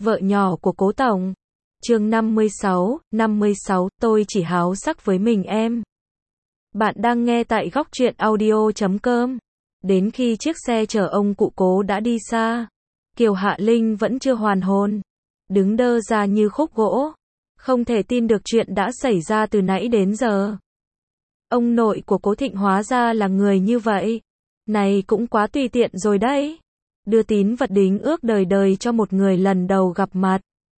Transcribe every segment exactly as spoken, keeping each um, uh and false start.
Vợ nhỏ của Cố Tổng. Chương năm mươi sáu, năm mươi sáu, tôi chỉ háo sắc với mình em. Bạn đang nghe tại góc truyện audio chấm com. Đến khi chiếc xe chở ông cụ Cố đã đi xa, Kiều Hạ Linh vẫn chưa hoàn hồn, đứng đơ ra như khúc gỗ, không thể tin được chuyện đã xảy ra từ nãy đến giờ. Ông nội của Cố Thịnh hóa ra là người như vậy. Này cũng quá tùy tiện rồi đấy. Đưa tín vật đính ước đời đời cho một người lần đầu gặp mặt.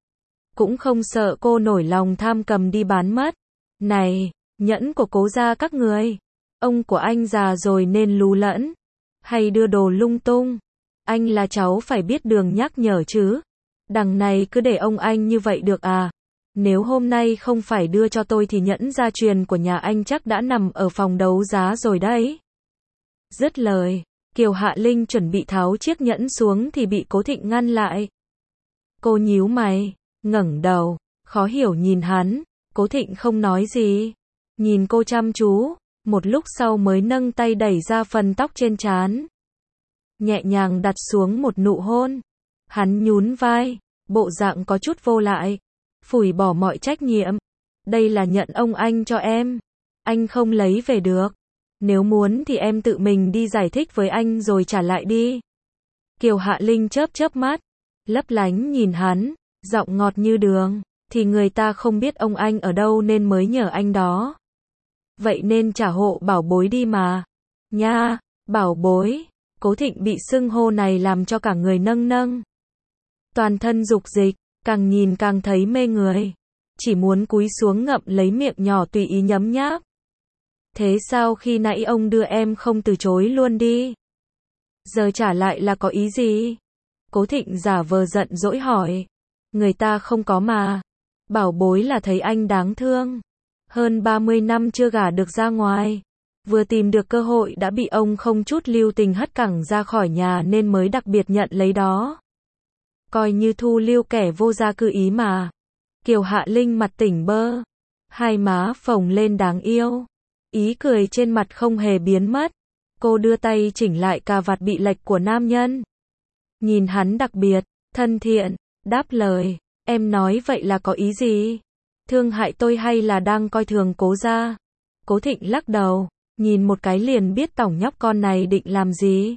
Cũng không sợ cô nổi lòng tham cầm đi bán mất. Này, nhẫn của Cố gia các người. Ông của anh già rồi nên lú lẫn. Hay đưa đồ lung tung. Anh là cháu phải biết đường nhắc nhở chứ. Đằng này cứ để ông anh như vậy được à. Nếu hôm nay không phải đưa cho tôi thì nhẫn gia truyền của nhà anh chắc đã nằm ở phòng đấu giá rồi đấy. Dứt lời, Kiều Hạ Linh chuẩn bị tháo chiếc nhẫn xuống thì bị Cố Thịnh ngăn lại. Cô nhíu mày, ngẩng đầu, khó hiểu nhìn hắn. Cố Thịnh không nói gì, nhìn cô chăm chú, một lúc sau mới nâng tay đẩy ra phần tóc trên trán, nhẹ nhàng đặt xuống một nụ hôn. Hắn nhún vai, bộ dạng có chút vô lại, phủi bỏ mọi trách nhiệm. Đây là nhận ông anh cho em, anh không lấy về được. Nếu muốn thì em tự mình đi giải thích với anh rồi trả lại đi. Kiều Hạ Linh chớp chớp mắt, lấp lánh nhìn hắn, giọng ngọt như đường. Thì người ta không biết ông anh ở đâu nên mới nhờ anh đó. Vậy nên trả hộ bảo bối đi mà. Nha, bảo bối. Cố Thịnh bị xưng hô này làm cho cả người nâng nâng. Toàn thân dục dịch, càng nhìn càng thấy mê người. Chỉ muốn cúi xuống ngậm lấy miệng nhỏ tùy ý nhấm nháp. Thế sao khi nãy ông đưa em không từ chối luôn đi? Giờ trả lại là có ý gì? Cố Thịnh giả vờ giận dỗi hỏi. Người ta không có mà. Bảo bối là thấy anh đáng thương. Hơn ba mươi năm chưa gả được ra ngoài. Vừa tìm được cơ hội đã bị ông không chút lưu tình hất cẳng ra khỏi nhà nên mới đặc biệt nhận lấy đó. Coi như thu lưu kẻ vô gia cư ý mà. Kiều Hạ Linh mặt tỉnh bơ. Hai má phồng lên đáng yêu. Ý cười trên mặt không hề biến mất. Cô đưa tay chỉnh lại cà vạt bị lệch của nam nhân. Nhìn hắn đặc biệt, thân thiện, đáp lời. Em nói vậy là có ý gì? Thương hại tôi hay là đang coi thường Cố gia? Cố Thịnh lắc đầu, nhìn một cái liền biết tỏng nhóc con này định làm gì.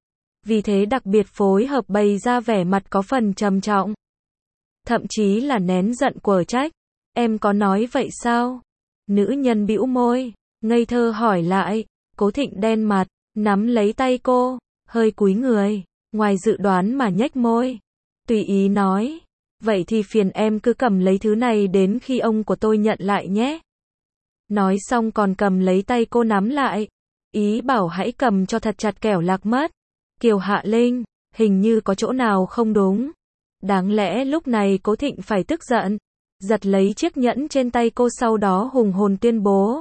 Vì thế đặc biệt phối hợp bày ra vẻ mặt có phần trầm trọng. Thậm chí là nén giận quở trách. Em có nói vậy sao? Nữ nhân bĩu môi, ngây thơ hỏi lại. Cố Thịnh đen mặt, nắm lấy tay cô, hơi cúi người, ngoài dự đoán mà nhếch môi. Tùy ý nói. Vậy thì phiền em cứ cầm lấy thứ này đến khi ông của tôi nhận lại nhé. Nói xong còn cầm lấy tay cô nắm lại. Ý bảo hãy cầm cho thật chặt kẻo lạc mất. Kiều Hạ Linh, hình như có chỗ nào không đúng. Đáng lẽ lúc này Cố Thịnh phải tức giận. Giật lấy chiếc nhẫn trên tay cô sau đó hùng hồn tuyên bố.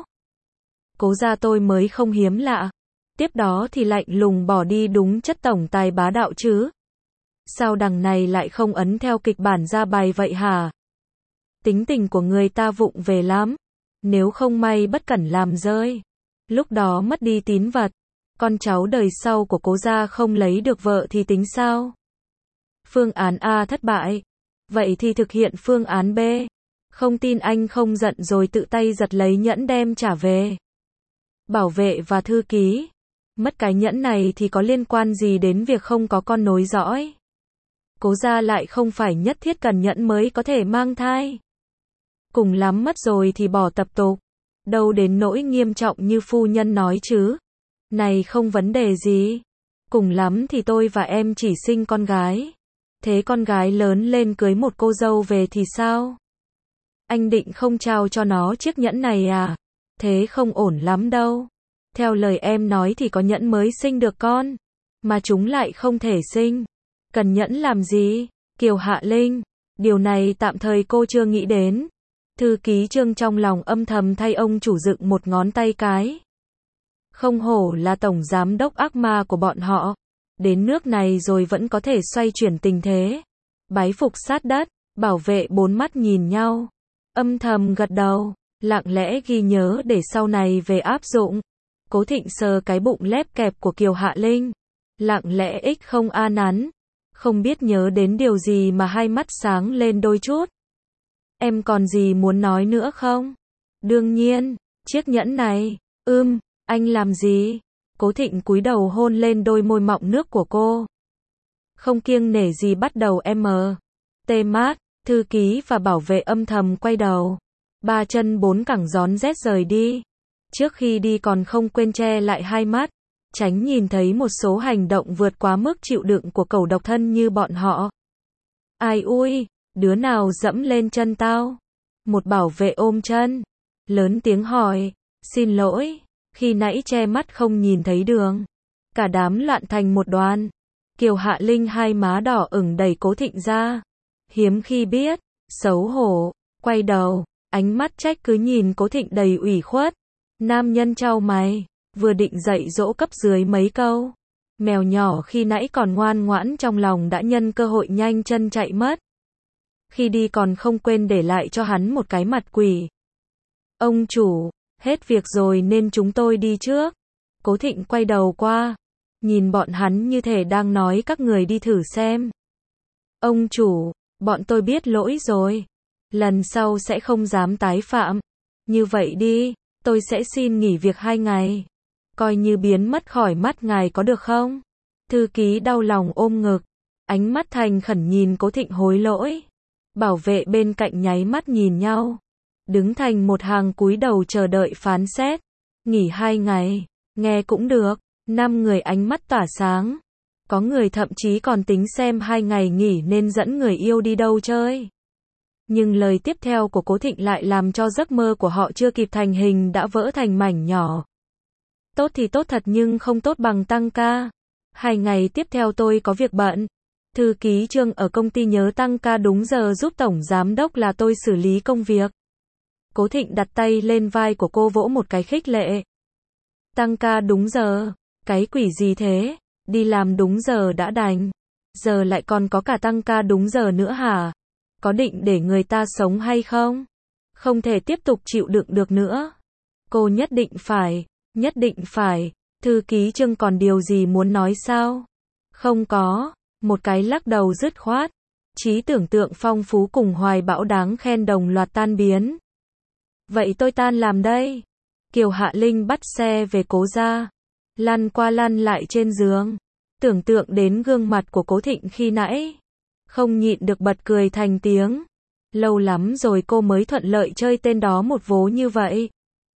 Cố gia tôi mới không hiếm lạ. Tiếp đó thì lạnh lùng bỏ đi đúng chất tổng tài bá đạo chứ. Sao đằng này lại không ấn theo kịch bản ra bài vậy hả? Tính tình của người ta vụng về lắm. Nếu không may bất cẩn làm rơi. Lúc đó mất đi tín vật. Con cháu đời sau của Cố gia không lấy được vợ thì tính sao? Phương án A thất bại. Vậy thì thực hiện phương án B. Không tin anh không giận rồi tự tay giật lấy nhẫn đem trả về. Bảo vệ và thư ký. Mất cái nhẫn này thì có liên quan gì đến việc không có con nối dõi? Cố gia lại không phải nhất thiết cần nhẫn mới có thể mang thai. Cùng lắm mất rồi thì bỏ tập tục. Đâu đến nỗi nghiêm trọng như phu nhân nói chứ. Này không vấn đề gì. Cùng lắm thì tôi và em chỉ sinh con gái. Thế con gái lớn lên cưới một cô dâu về thì sao? Anh định không trao cho nó chiếc nhẫn này à? Thế không ổn lắm đâu. Theo lời em nói thì có nhẫn mới sinh được con. Mà chúng lại không thể sinh. Cần nhẫn làm gì? Kiều Hạ Linh, điều này tạm thời cô chưa nghĩ đến. Thư ký Trương trong lòng âm thầm thay ông chủ dựng một ngón tay cái. Không hổ là tổng giám đốc ác ma của bọn họ. Đến nước này rồi vẫn có thể xoay chuyển tình thế. Bái phục sát đất, bảo vệ bốn mắt nhìn nhau. Âm thầm gật đầu, lặng lẽ ghi nhớ để sau này về áp dụng. Cố Thịnh sờ cái bụng lép kẹp của Kiều Hạ Linh. Lặng lẽ ích không a nắn. không biết nhớ đến điều gì mà hai mắt sáng lên đôi chút. Em còn gì muốn nói nữa không? Đương nhiên, chiếc nhẫn này. Ưm, anh làm gì? Cố Thịnh cúi đầu hôn lên đôi môi mọng nước của cô. Không kiêng nể gì bắt đầu em mờ. Tê mát, thư ký và bảo vệ âm thầm quay đầu. Ba chân bốn cẳng rón rét rời đi. Trước khi đi còn không quên che lại hai mắt, tránh nhìn thấy một số hành động vượt quá mức chịu đựng của cẩu độc thân như bọn họ. Ai ui, đứa nào dẫm lên chân tao? Một bảo vệ ôm chân, lớn tiếng hỏi, xin lỗi, khi nãy che mắt không nhìn thấy đường. Cả đám loạn thành một đoàn. Kiều Hạ Linh hai má đỏ ửng đẩy Cố Thịnh ra. Hiếm khi biết, xấu hổ, quay đầu, ánh mắt trách cứ nhìn Cố Thịnh đầy ủy khuất. Nam nhân chau mày, vừa định dạy dỗ cấp dưới mấy câu. Mèo nhỏ khi nãy còn ngoan ngoãn trong lòng đã nhân cơ hội nhanh chân chạy mất. Khi đi còn không quên để lại cho hắn một cái mặt quỷ. Ông chủ, hết việc rồi nên chúng tôi đi trước. Cố Thịnh quay đầu qua, nhìn bọn hắn như thể đang nói các người đi thử xem. Ông chủ, bọn tôi biết lỗi rồi. Lần sau sẽ không dám tái phạm. Như vậy đi, tôi sẽ xin nghỉ việc hai ngày. Coi như biến mất khỏi mắt ngài có được không? Thư ký đau lòng ôm ngực, ánh mắt thành khẩn nhìn Cố Thịnh hối lỗi. Bảo vệ bên cạnh nháy mắt nhìn nhau, đứng thành một hàng cúi đầu chờ đợi phán xét. Nghỉ hai ngày, nghe cũng được. Năm người ánh mắt tỏa sáng. Có người thậm chí còn tính xem hai ngày nghỉ nên dẫn người yêu đi đâu chơi. Nhưng lời tiếp theo của Cố Thịnh lại làm cho giấc mơ của họ chưa kịp thành hình đã vỡ thành mảnh nhỏ. Tốt thì tốt thật nhưng không tốt bằng tăng ca. Hai ngày tiếp theo tôi có việc bận. Thư ký Trương ở công ty nhớ tăng ca đúng giờ giúp tổng giám đốc là tôi xử lý công việc. Cố Thịnh đặt tay lên vai của cô vỗ một cái khích lệ. Tăng ca đúng giờ? Cái quỷ gì thế? Đi làm đúng giờ đã đành. Giờ lại còn có cả tăng ca đúng giờ nữa hả? Có định để người ta sống hay không? Không thể tiếp tục chịu đựng được nữa. Cô nhất định phải, nhất định phải. Thư ký Trương còn điều gì muốn nói sao? Không có. Một cái lắc đầu dứt khoát. Trí tưởng tượng phong phú cùng hoài bão đáng khen đồng loạt tan biến. Vậy tôi tan làm đây. Kiều Hạ Linh bắt xe về Cố gia. Lăn qua lăn lại trên giường. Tưởng tượng đến gương mặt của Cố Thịnh khi nãy. Không nhịn được bật cười thành tiếng. Lâu lắm rồi cô mới thuận lợi chơi tên đó một vố như vậy.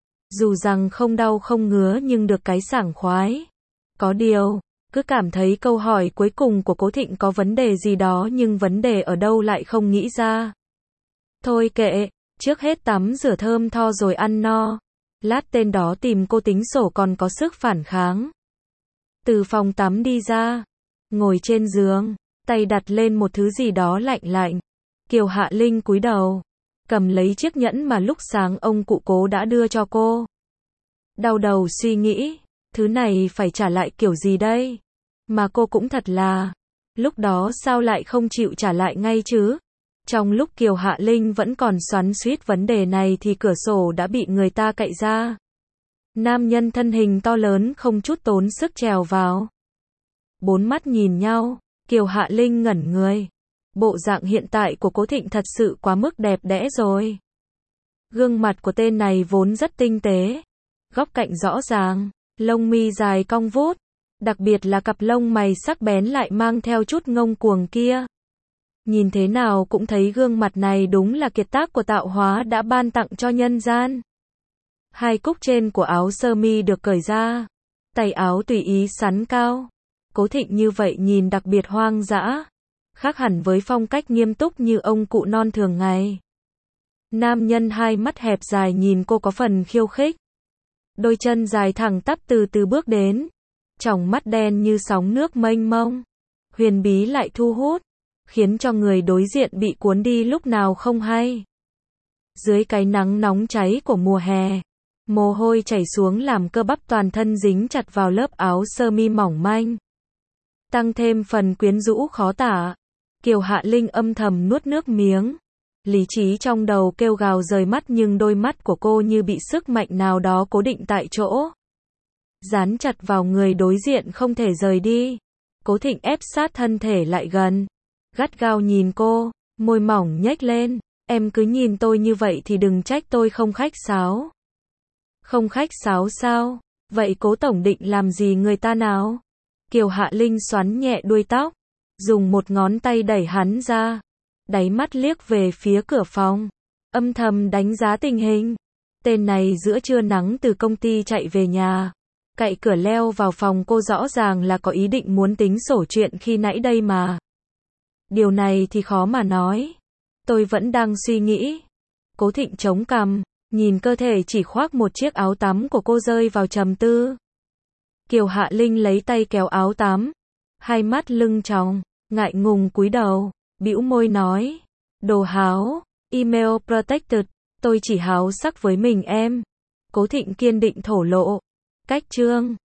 Dù rằng không đau không ngứa nhưng được cái sảng khoái. Có điều, cứ cảm thấy câu hỏi cuối cùng của Cố Thịnh có vấn đề gì đó nhưng vấn đề ở đâu lại không nghĩ ra. Thôi kệ, trước hết tắm rửa thơm tho rồi ăn no. Lát tên đó tìm cô tính sổ còn có sức phản kháng. Từ phòng tắm đi ra, ngồi trên giường, tay đặt lên một thứ gì đó lạnh lạnh. Kiều Hạ Linh cúi đầu, cầm lấy chiếc nhẫn mà lúc sáng ông cụ Cố đã đưa cho cô. Đau đầu suy nghĩ, thứ này phải trả lại kiểu gì đây? Mà cô cũng thật là, lúc đó sao lại không chịu trả lại ngay chứ? Trong lúc Kiều Hạ Linh vẫn còn xoắn xuýt vấn đề này thì cửa sổ đã bị người ta cạy ra. Nam nhân thân hình to lớn không chút tốn sức trèo vào. Bốn mắt nhìn nhau, Kiều Hạ Linh ngẩn người. Bộ dạng hiện tại của Cố Thịnh thật sự quá mức đẹp đẽ rồi. Gương mặt của tên này vốn rất tinh tế, góc cạnh rõ ràng, lông mi dài cong vút, đặc biệt là cặp lông mày sắc bén lại mang theo chút ngông cuồng kia. Nhìn thế nào cũng thấy gương mặt này đúng là kiệt tác của tạo hóa đã ban tặng cho nhân gian. Hai cúc trên của áo sơ mi được cởi ra, tay áo tùy ý xắn cao. Cố Thịnh như vậy nhìn đặc biệt hoang dã, khác hẳn với phong cách nghiêm túc như ông cụ non thường ngày. Nam nhân hai mắt hẹp dài nhìn cô có phần khiêu khích. Đôi chân dài thẳng tắp từ từ bước đến, tròng mắt đen như sóng nước mênh mông, huyền bí lại thu hút, khiến cho người đối diện bị cuốn đi lúc nào không hay. Dưới cái nắng nóng cháy của mùa hè, mồ hôi chảy xuống làm cơ bắp toàn thân dính chặt vào lớp áo sơ mi mỏng manh, tăng thêm phần quyến rũ khó tả. Kiều Hạ Linh âm thầm nuốt nước miếng. Lý trí trong đầu kêu gào rời mắt nhưng đôi mắt của cô như bị sức mạnh nào đó cố định tại chỗ, dán chặt vào người đối diện không thể rời đi. Cố Thịnh ép sát thân thể lại gần, gắt gao nhìn cô, môi mỏng nhếch lên, em cứ nhìn tôi như vậy thì đừng trách tôi không khách sáo. Không khách sáo sao? Vậy Cố tổng định làm gì người ta nào? Kiều Hạ Linh xoắn nhẹ đuôi tóc, dùng một ngón tay đẩy hắn ra, đáy mắt liếc về phía cửa phòng, âm thầm đánh giá tình hình. Tên này giữa trưa nắng từ công ty chạy về nhà, cậy cửa leo vào phòng cô, rõ ràng là có ý định muốn tính sổ chuyện khi nãy đây mà. Điều này thì khó mà nói. Tôi vẫn đang suy nghĩ. Cố Thịnh chống cằm, nhìn cơ thể chỉ khoác một chiếc áo tắm của cô, rơi vào trầm tư. Kiều Hạ Linh lấy tay kéo áo tắm, hai mắt lưng tròng, ngại ngùng cúi đầu, bĩu môi nói, đồ háo, email protected, tôi chỉ háo sắc với mình em. Cố Thịnh kiên định thổ lộ. Cách chương